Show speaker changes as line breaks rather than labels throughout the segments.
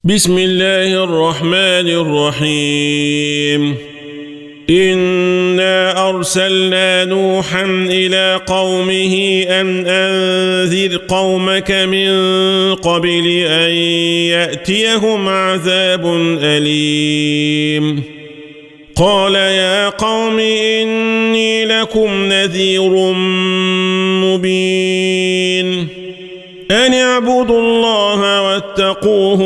بسم الله الرحمن الرحيم إنا أرسلنا نوحا إلى قومه أن أنذر قومك من قبل أن يأتيهم عذاب أليم قال يا قوم إني لكم نذير مبين أن اعبدوا الله واتقوه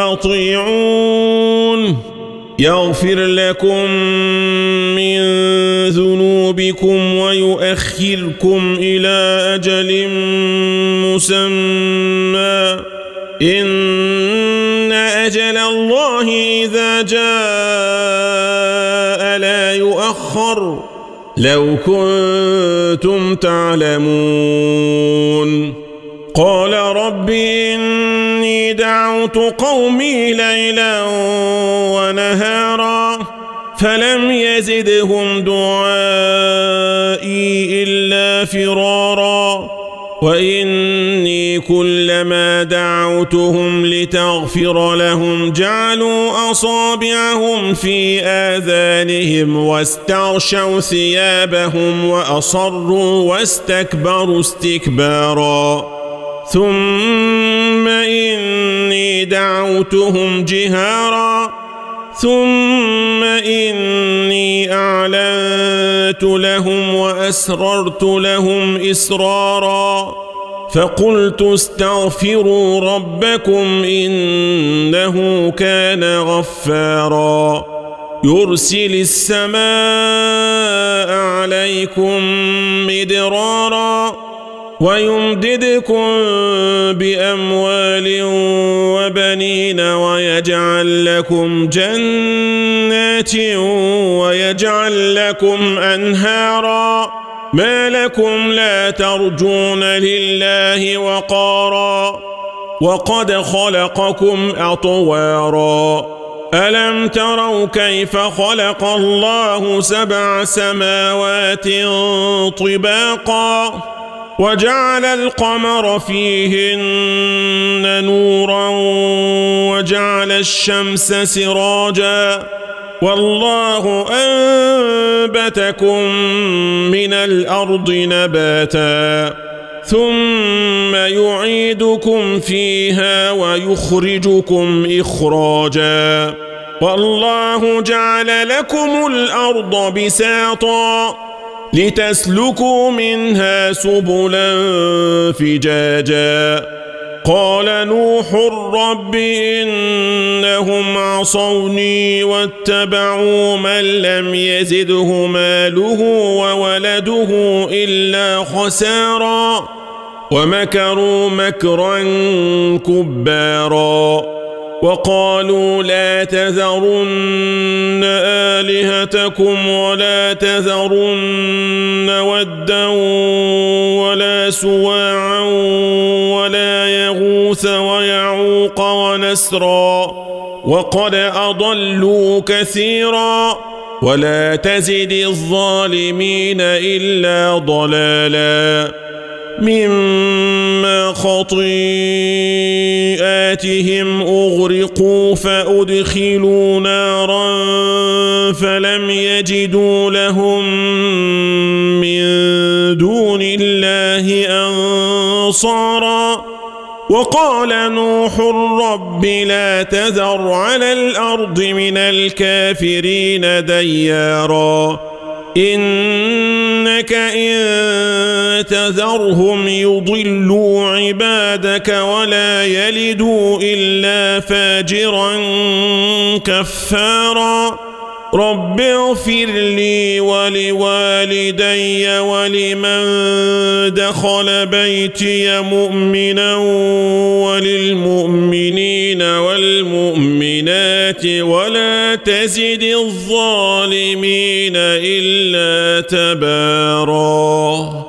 وأطيعون يغفر لكم من ذنوبكم ويؤخركم إلى أجل مسمى إن أجل الله إذا جاء لا يؤخر لو كنتم تعلمون قال رب إني دعوت قومي ليلا ونهارا فلم يزدهم دعائي إلا فرارا وإني كلما دعوتهم لتغفر لهم جعلوا أصابعهم في آذانهم واستغشوا ثيابهم وأصروا واستكبروا استكبارا ثم إني دعوتهم جهارا ثم إني أعلنت لهم وأسررت لهم إسرارا فقلت استغفروا ربكم إنه كان غفارا يرسل السماء عليكم مدرارا ويمددكم بأموال وبنين ويجعل لكم جنات ويجعل لكم أنهارا ما لكم لا ترجون لله وقارا وقد خلقكم أطوارا ألم تروا كيف خلق الله 7 سماوات طباقا وجعل القمر فيهن نورا وجعل الشمس سراجا والله أنبتكم من الأرض نباتا ثم يعيدكم فيها ويخرجكم إخراجا والله جعل لكم الأرض بساطا لتسلكوا منها سبلا فجاجا قال نوح رب إنهم عصوني واتبعوا من لم يزده ماله وولده إلا خسارا ومكروا مكرا كبارا وقالوا لا تذرن آلهتكم ولا تذرن ودا ولا سواعا ولا يغوث ويعوق ونسرا وقد أضلوا كثيرا ولا تزد الظالمين إلا ضلالا مما خطيئاتهم أغرقوا فأدخلوا نارا فلم يجدوا لهم من دون الله أنصارا وقال نوح رب لا تذر على الأرض من الكافرين ديارا إنك إن تذرهم يضلوا عبادك ولا يلدوا إلا فاجرا كفارا رب اغفر لي ولوالدي ولمن دخل بيتي مؤمنا وللمؤمنين والمؤمنات ولا تزد الظالمين إلا تبارا